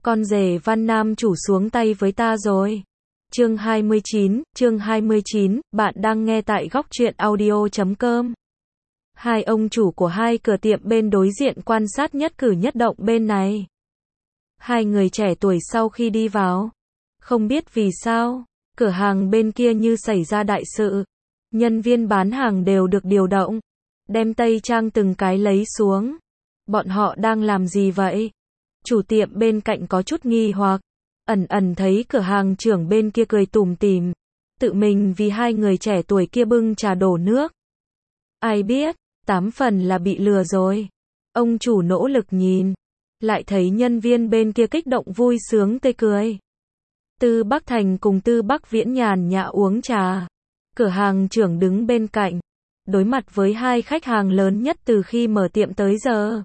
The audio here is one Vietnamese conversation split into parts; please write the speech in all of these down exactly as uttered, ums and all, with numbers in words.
Con rể Văn Nam chủ xuống tay với ta rồi. Chương hai mươi chín, chương hai mươi chín, bạn đang nghe tại góc truyện audio chấm com. Hai ông chủ của hai cửa tiệm bên đối diện quan sát nhất cử nhất động bên này. Hai người trẻ tuổi sau khi đi vào, không biết vì sao, cửa hàng bên kia như xảy ra đại sự. Nhân viên bán hàng đều được điều động, đem tây trang từng cái lấy xuống. Bọn họ đang làm gì vậy? Chủ tiệm bên cạnh có chút nghi hoặc, ẩn ẩn thấy cửa hàng trưởng bên kia cười tủm tỉm, tự mình vì hai người trẻ tuổi kia bưng trà đổ nước. Ai biết, tám phần là bị lừa rồi. Ông chủ nỗ lực nhìn, lại thấy nhân viên bên kia kích động vui sướng tươi cười. Tư Bắc Thành cùng Tư Bắc Viễn nhàn nhã uống trà. Cửa hàng trưởng đứng bên cạnh, đối mặt với hai khách hàng lớn nhất từ khi mở tiệm tới giờ.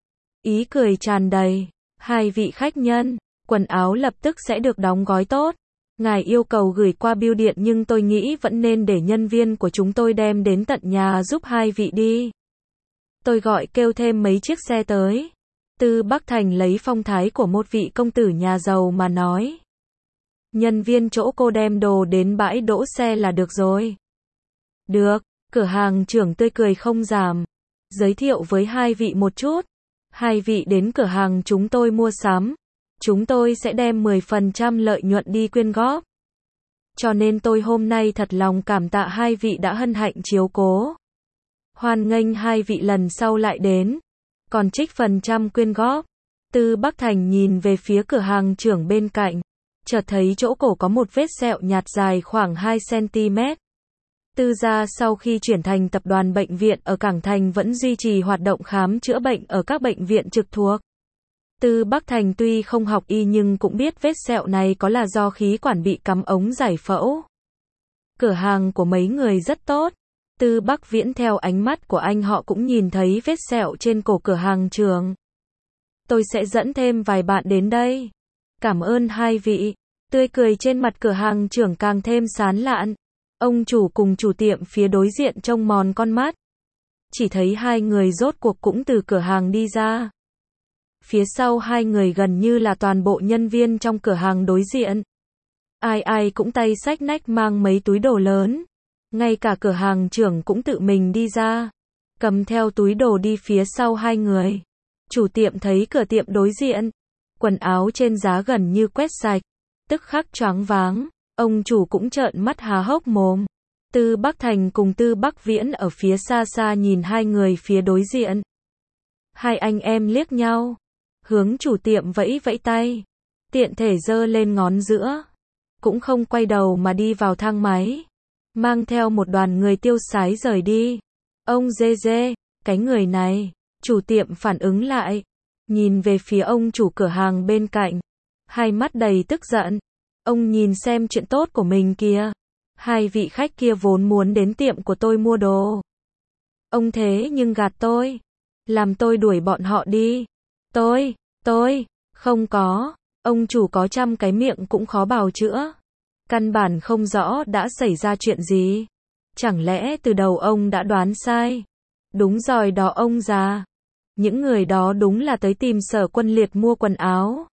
Ý cười tràn đầy. Hai vị khách nhân, quần áo lập tức sẽ được đóng gói tốt. Ngài yêu cầu gửi qua bưu điện nhưng tôi nghĩ vẫn nên để nhân viên của chúng tôi đem đến tận nhà giúp hai vị đi. Tôi gọi kêu thêm mấy chiếc xe tới. Tư Bắc Thành lấy phong thái của một vị công tử nhà giàu mà nói. Nhân viên chỗ cô đem đồ đến bãi đỗ xe là được rồi. Được, cửa hàng trưởng tươi cười không giảm. Giới thiệu với hai vị một chút. Hai vị đến cửa hàng chúng tôi mua sắm, chúng tôi sẽ đem mười phần trăm lợi nhuận đi quyên góp. Cho nên tôi hôm nay thật lòng cảm tạ hai vị đã hân hạnh chiếu cố. Hoan nghênh hai vị lần sau lại đến, còn trích phần trăm quyên góp. Tư Bắc Thành nhìn về phía cửa hàng trưởng bên cạnh, chợt thấy chỗ cổ có một vết sẹo nhạt dài khoảng hai xăng ti mét. Tư gia sau khi chuyển thành tập đoàn bệnh viện ở Cảng Thành vẫn duy trì hoạt động khám chữa bệnh ở các bệnh viện trực thuộc. Tư Bắc Thành tuy không học y nhưng cũng biết vết sẹo này có là do khí quản bị cắm ống giải phẫu. Cửa hàng của mấy người rất tốt. Tư Bắc Viễn theo ánh mắt của anh họ cũng nhìn thấy vết sẹo trên cổ cửa hàng trường. Tôi sẽ dẫn thêm vài bạn đến đây. Cảm ơn hai vị. Tươi cười trên mặt cửa hàng trưởng càng thêm sán lạn. Ông chủ cùng chủ tiệm phía đối diện trông mòn con mắt. Chỉ thấy hai người rốt cuộc cũng từ cửa hàng đi ra. Phía sau hai người gần như là toàn bộ nhân viên trong cửa hàng đối diện. Ai ai cũng tay xách nách mang mấy túi đồ lớn. Ngay cả cửa hàng trưởng cũng tự mình đi ra, cầm theo túi đồ đi phía sau hai người. Chủ tiệm thấy cửa tiệm đối diện, quần áo trên giá gần như quét sạch, tức khắc choáng váng. Ông chủ cũng trợn mắt há hốc mồm. Tư Bắc Thành cùng Tư Bắc Viễn ở phía xa xa nhìn hai người phía đối diện. Hai anh em liếc nhau, hướng chủ tiệm vẫy vẫy tay, tiện thể giơ lên ngón giữa, cũng không quay đầu mà đi vào thang máy, mang theo một đoàn người tiêu sái rời đi. Ông dê dê, cái người này, chủ tiệm phản ứng lại, nhìn về phía ông chủ cửa hàng bên cạnh, hai mắt đầy tức giận. Ông nhìn xem chuyện tốt của mình kìa. Hai vị khách kia vốn muốn đến tiệm của tôi mua đồ. Ông thế nhưng gạt tôi. Làm tôi đuổi bọn họ đi. Tôi, tôi, không có. Ông chủ có trăm cái miệng cũng khó bào chữa. Căn bản không rõ đã xảy ra chuyện gì. Chẳng lẽ từ đầu ông đã đoán sai? Đúng rồi đó ông già. Những người đó đúng là tới tìm Sở Quân Liệt mua quần áo.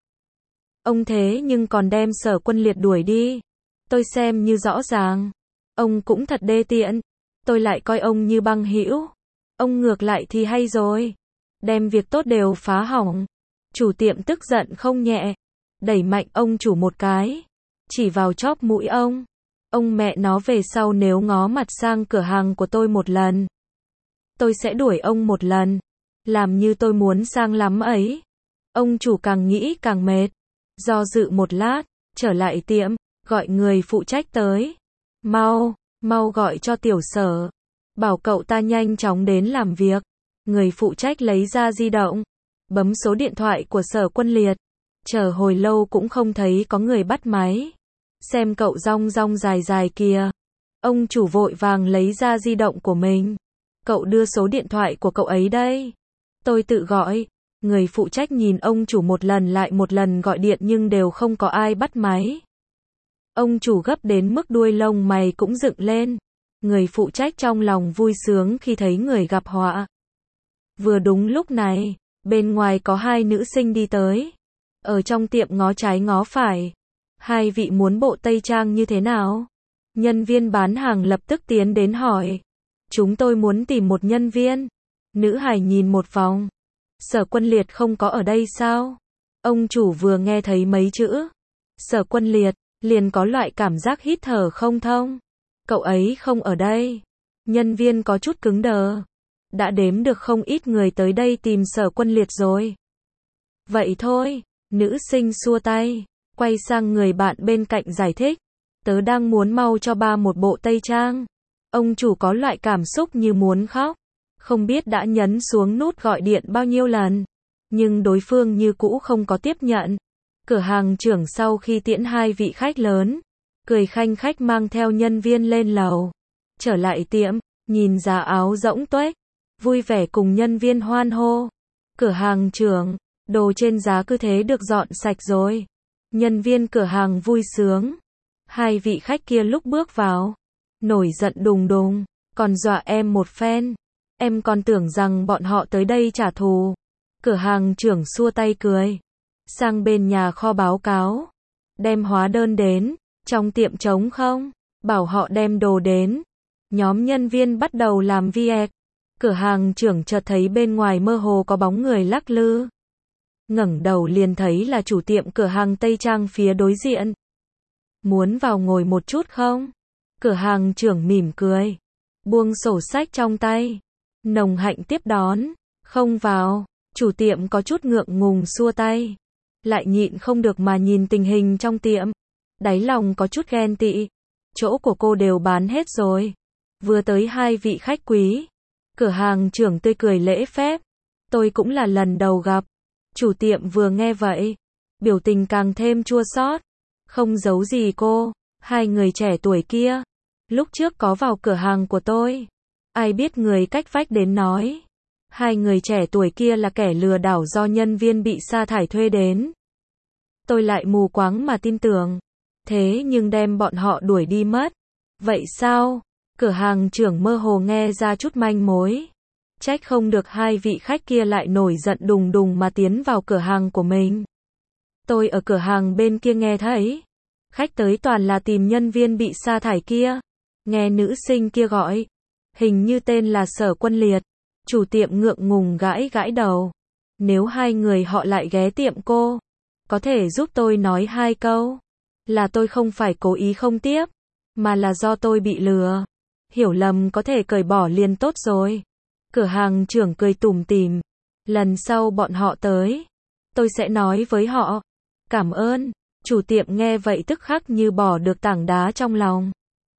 Ông thế nhưng còn đem Sở Quân Liệt đuổi đi. Tôi xem như rõ ràng. Ông cũng thật đê tiện. Tôi lại coi ông như băng hữu. Ông ngược lại thì hay rồi. Đem việc tốt đều phá hỏng. Chủ tiệm tức giận không nhẹ. Đẩy mạnh ông chủ một cái. Chỉ vào chóp mũi ông. Ông mẹ nó về sau nếu ngó mặt sang cửa hàng của tôi một lần. Tôi sẽ đuổi ông một lần. Làm như tôi muốn sang lắm ấy. Ông chủ càng nghĩ càng mệt. Do dự một lát, trở lại tiệm, gọi người phụ trách tới. Mau, mau gọi cho tiểu Sở. Bảo cậu ta nhanh chóng đến làm việc. Người phụ trách lấy ra di động, bấm số điện thoại của Sở Quân Liệt. Chờ hồi lâu cũng không thấy có người bắt máy. Xem cậu rong rong dài dài kìa. Ông chủ vội vàng lấy ra di động của mình. Cậu đưa số điện thoại của cậu ấy đây. Tôi tự gọi. Người phụ trách nhìn ông chủ một lần lại một lần gọi điện nhưng đều không có ai bắt máy. Ông chủ gấp đến mức đuôi lông mày cũng dựng lên. Người phụ trách trong lòng vui sướng khi thấy người gặp họa. Vừa đúng lúc này, bên ngoài có hai nữ sinh đi tới. Ở trong tiệm ngó trái ngó phải. Hai vị muốn bộ tây trang như thế nào? Nhân viên bán hàng lập tức tiến đến hỏi. Chúng tôi muốn tìm một nhân viên. Nữ hài nhìn một vòng. Sở Quân Liệt không có ở đây sao? Ông chủ vừa nghe thấy mấy chữ Sở Quân Liệt, liền có loại cảm giác hít thở không thông. Cậu ấy không ở đây. Nhân viên có chút cứng đờ. Đã đếm được không ít người tới đây tìm Sở Quân Liệt rồi. Vậy thôi, nữ sinh xua tay, quay sang người bạn bên cạnh giải thích. Tớ đang muốn mau cho ba một bộ tây trang. Ông chủ có loại cảm xúc như muốn khóc. Không biết đã nhấn xuống nút gọi điện bao nhiêu lần. Nhưng đối phương như cũ không có tiếp nhận. Cửa hàng trưởng sau khi tiễn hai vị khách lớn, cười khanh khách mang theo nhân viên lên lầu. Trở lại tiệm, nhìn giá áo rỗng tuếch, vui vẻ cùng nhân viên hoan hô. Cửa hàng trưởng, đồ trên giá cứ thế được dọn sạch rồi. Nhân viên cửa hàng vui sướng. Hai vị khách kia lúc bước vào, nổi giận đùng đùng, còn dọa em một phen. Em còn tưởng rằng bọn họ tới đây trả thù. Cửa hàng trưởng xua tay cười. Sang bên nhà kho báo cáo. Đem hóa đơn đến. Trong tiệm trống không? Bảo họ đem đồ đến. Nhóm nhân viên bắt đầu làm việc. Cửa hàng trưởng chợt thấy bên ngoài mơ hồ có bóng người lắc lư. Ngẩng đầu liền thấy là chủ tiệm cửa hàng Tây Trang phía đối diện. Muốn vào ngồi một chút không? Cửa hàng trưởng mỉm cười. Buông sổ sách trong tay. Nồng hạnh tiếp đón. Không vào. Chủ tiệm có chút ngượng ngùng xua tay. Lại nhịn không được mà nhìn tình hình trong tiệm. Đáy lòng có chút ghen tị. Chỗ của cô đều bán hết rồi. Vừa tới hai vị khách quý. Cửa hàng trưởng tươi cười lễ phép. Tôi cũng là lần đầu gặp. Chủ tiệm vừa nghe vậy. Biểu tình càng thêm chua xót. Không giấu gì cô. Hai người trẻ tuổi kia. Lúc trước có vào cửa hàng của tôi. Ai biết người cách vách đến nói. Hai người trẻ tuổi kia là kẻ lừa đảo do nhân viên bị sa thải thuê đến. Tôi lại mù quáng mà tin tưởng. Thế nhưng đem bọn họ đuổi đi mất. Vậy sao? Cửa hàng trưởng mơ hồ nghe ra chút manh mối. Trách không được hai vị khách kia lại nổi giận đùng đùng mà tiến vào cửa hàng của mình. Tôi ở cửa hàng bên kia nghe thấy. Khách tới toàn là tìm nhân viên bị sa thải kia. Nghe nữ sinh kia gọi. Hình như tên là Sở Quân Liệt. Chủ tiệm ngượng ngùng gãi gãi đầu. Nếu hai người họ lại ghé tiệm cô, có thể giúp tôi nói hai câu. Là tôi không phải cố ý không tiếp, mà là do tôi bị lừa. Hiểu lầm có thể cởi bỏ liền tốt rồi. Cửa hàng trưởng cười tủm tỉm. Lần sau bọn họ tới, tôi sẽ nói với họ. Cảm ơn. Chủ tiệm nghe vậy tức khắc như bỏ được tảng đá trong lòng.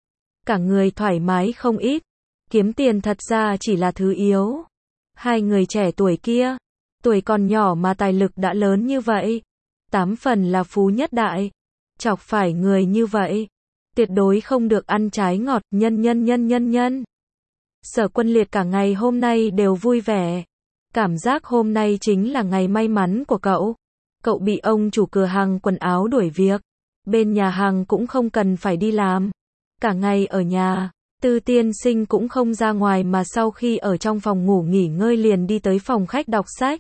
Cả người thoải mái không ít. Kiếm tiền thật ra chỉ là thứ yếu. Hai người trẻ tuổi kia, tuổi còn nhỏ mà tài lực đã lớn như vậy. Tám phần là phú nhất đại. Chọc phải người như vậy. Tuyệt đối không được ăn trái ngọt, nhân nhân nhân nhân nhân. Sở Quân Liệt cả ngày hôm nay đều vui vẻ. Cảm giác hôm nay chính là ngày may mắn của cậu. Cậu bị ông chủ cửa hàng quần áo đuổi việc. Bên nhà hàng cũng không cần phải đi làm. Cả ngày ở nhà. Tư tiên sinh cũng không ra ngoài mà sau khi ở trong phòng ngủ nghỉ ngơi liền đi tới phòng khách đọc sách.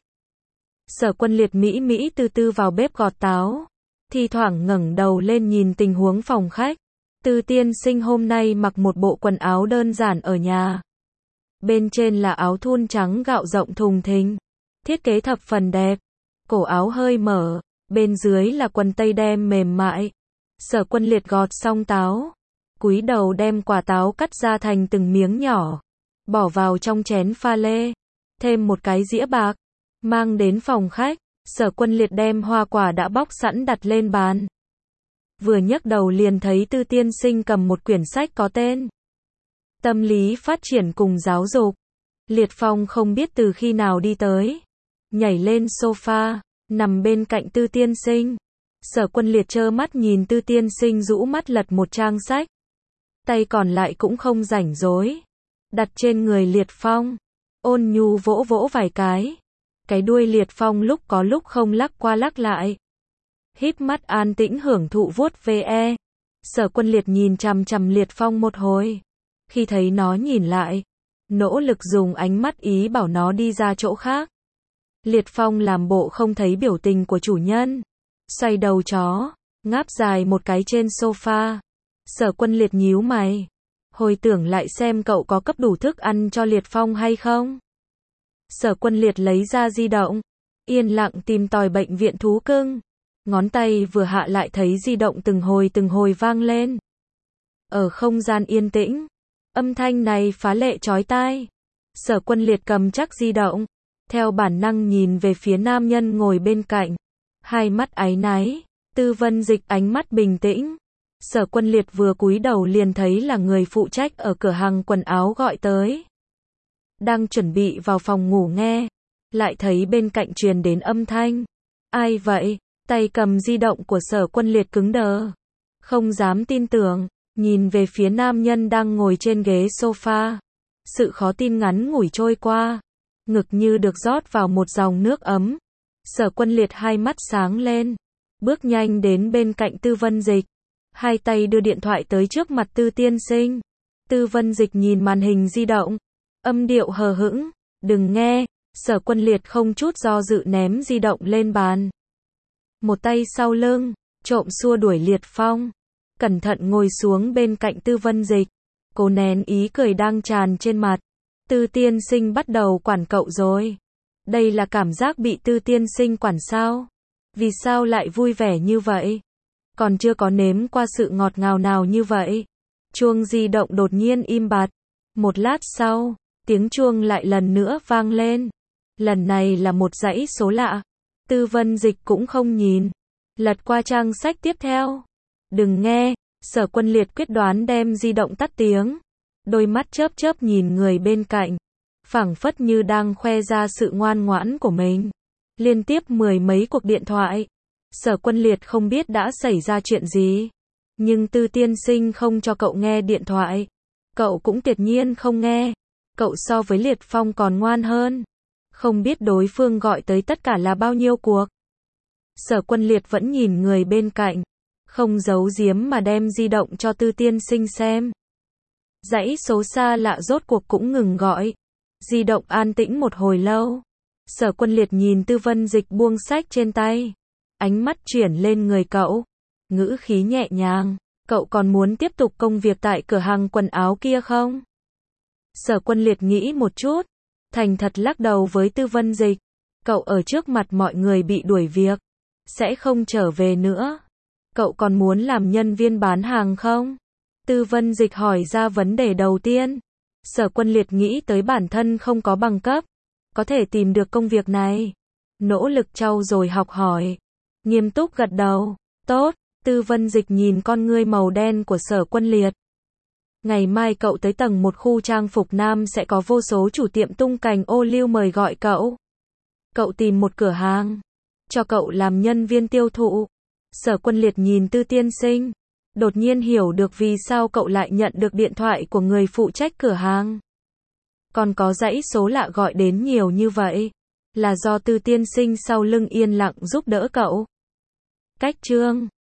Sở Quân Liệt mỹ mỹ tư tư vào bếp gọt táo. Thi thoảng ngẩng đầu lên nhìn tình huống phòng khách. Tư tiên sinh hôm nay mặc một bộ quần áo đơn giản ở nhà. Bên trên là áo thun trắng gạo rộng thùng thình. Thiết kế thập phần đẹp. Cổ áo hơi mở. Bên dưới là quần tây đen mềm mại. Sở Quân Liệt gọt xong táo. Cúi đầu đem quả táo cắt ra thành từng miếng nhỏ. Bỏ vào trong chén pha lê. Thêm một cái dĩa bạc. Mang đến phòng khách. Sở Quân Liệt đem hoa quả đã bóc sẵn đặt lên bàn. Vừa nhấc đầu liền thấy Tư tiên sinh cầm một quyển sách có tên Tâm lý phát triển cùng giáo dục. Liệt Phong không biết từ khi nào đi tới. Nhảy lên sofa, nằm bên cạnh Tư tiên sinh. Sở Quân Liệt trơ mắt nhìn Tư tiên sinh rũ mắt lật một trang sách. Tay còn lại cũng không rảnh rỗi. Đặt trên người Liệt Phong. Ôn nhu vỗ vỗ vài cái. Cái đuôi Liệt Phong lúc có lúc không lắc qua lắc lại. Híp mắt an tĩnh hưởng thụ vuốt ve. Sở Quân Liệt nhìn chằm chằm Liệt Phong một hồi. Khi thấy nó nhìn lại, nỗ lực dùng ánh mắt ý bảo nó đi ra chỗ khác. Liệt Phong làm bộ không thấy biểu tình của chủ nhân. xoay đầu chó, ngáp dài một cái trên sofa. Sở Quân Liệt nhíu mày, hồi tưởng lại xem cậu có cấp đủ thức ăn cho Liệt Phong hay không. Sở Quân Liệt lấy ra di động, yên lặng tìm tòi bệnh viện thú cưng. Ngón tay vừa hạ lại thấy di động từng hồi từng hồi vang lên. Ở không gian yên tĩnh, âm thanh này phá lệ chói tai. Sở Quân Liệt cầm chắc di động, theo bản năng nhìn về phía nam nhân ngồi bên cạnh. Hai mắt áy náy, Tư Vân Dịch ánh mắt bình tĩnh. Sở Quân Liệt vừa cúi đầu liền thấy là người phụ trách ở cửa hàng quần áo gọi tới. Đang chuẩn bị vào phòng ngủ nghe, lại thấy bên cạnh truyền đến âm thanh. Ai vậy? Tay cầm di động của Sở Quân Liệt cứng đờ. Không dám tin tưởng, nhìn về phía nam nhân đang ngồi trên ghế sofa. Sự khó tin ngắn ngủi trôi qua. Ngực như được rót vào một dòng nước ấm. Sở Quân Liệt hai mắt sáng lên. Bước nhanh đến bên cạnh Tư Vân Dịch. Hai tay đưa điện thoại tới trước mặt Tư tiên sinh. Tư Vân Dịch nhìn màn hình di động. Âm điệu hờ hững. Đừng nghe. Sở Quân Liệt không chút do dự ném di động lên bàn. Một tay sau lưng, trộm xua đuổi Liệt Phong. Cẩn thận ngồi xuống bên cạnh Tư Vân Dịch. Cố nén ý cười đang tràn trên mặt. Tư tiên sinh bắt đầu quản cậu rồi. Đây là cảm giác bị Tư tiên sinh quản sao? Vì sao lại vui vẻ như vậy? Còn chưa có nếm qua sự ngọt ngào nào như vậy. Chuông di động đột nhiên im bặt. Một lát sau, tiếng chuông lại lần nữa vang lên. Lần này là một dãy số lạ. Tư Vân Dịch cũng không nhìn. Lật qua trang sách tiếp theo. Đừng nghe. Sở Quân Liệt quyết đoán đem di động tắt tiếng. Đôi mắt chớp chớp nhìn người bên cạnh. Phảng phất như đang khoe ra sự ngoan ngoãn của mình. Liên tiếp mười mấy cuộc điện thoại. Sở Quân Liệt không biết đã xảy ra chuyện gì. Nhưng Tư tiên sinh không cho cậu nghe điện thoại. Cậu cũng tuyệt nhiên không nghe. Cậu so với Liệt Phong còn ngoan hơn. Không biết đối phương gọi tới tất cả là bao nhiêu cuộc. Sở Quân Liệt vẫn nhìn người bên cạnh. Không giấu giếm mà đem di động cho Tư tiên sinh xem. Dãy số xa lạ rốt cuộc cũng ngừng gọi. Di động an tĩnh một hồi lâu. Sở Quân Liệt nhìn Tư Vân Dịch buông sách trên tay. Ánh mắt chuyển lên người cậu. Ngữ khí nhẹ nhàng. Cậu còn muốn tiếp tục công việc tại cửa hàng quần áo kia không? Sở Quân Liệt nghĩ một chút. Thành thật lắc đầu với Tư Vân Dịch. Cậu ở trước mặt mọi người bị đuổi việc. Sẽ không trở về nữa. Cậu còn muốn làm nhân viên bán hàng không? Tư Vân Dịch hỏi ra vấn đề đầu tiên. Sở Quân Liệt nghĩ tới bản thân không có bằng cấp. Có thể tìm được công việc này. Nỗ lực trau dồi học hỏi. Nghiêm túc gật đầu. Tốt. Tư Vân Dịch nhìn con ngươi màu đen của Sở Quân Liệt. Ngày mai cậu tới tầng một khu trang phục nam sẽ có vô số chủ tiệm tung cành ô liu mời gọi cậu. Cậu tìm một cửa hàng. Cho cậu làm nhân viên tiêu thụ. Sở Quân Liệt nhìn Tư tiên sinh. Đột nhiên hiểu được vì sao cậu lại nhận được điện thoại của người phụ trách cửa hàng. Còn có dãy số lạ gọi đến nhiều như vậy. Là do Tư tiên sinh sau lưng yên lặng giúp đỡ cậu. Cách chương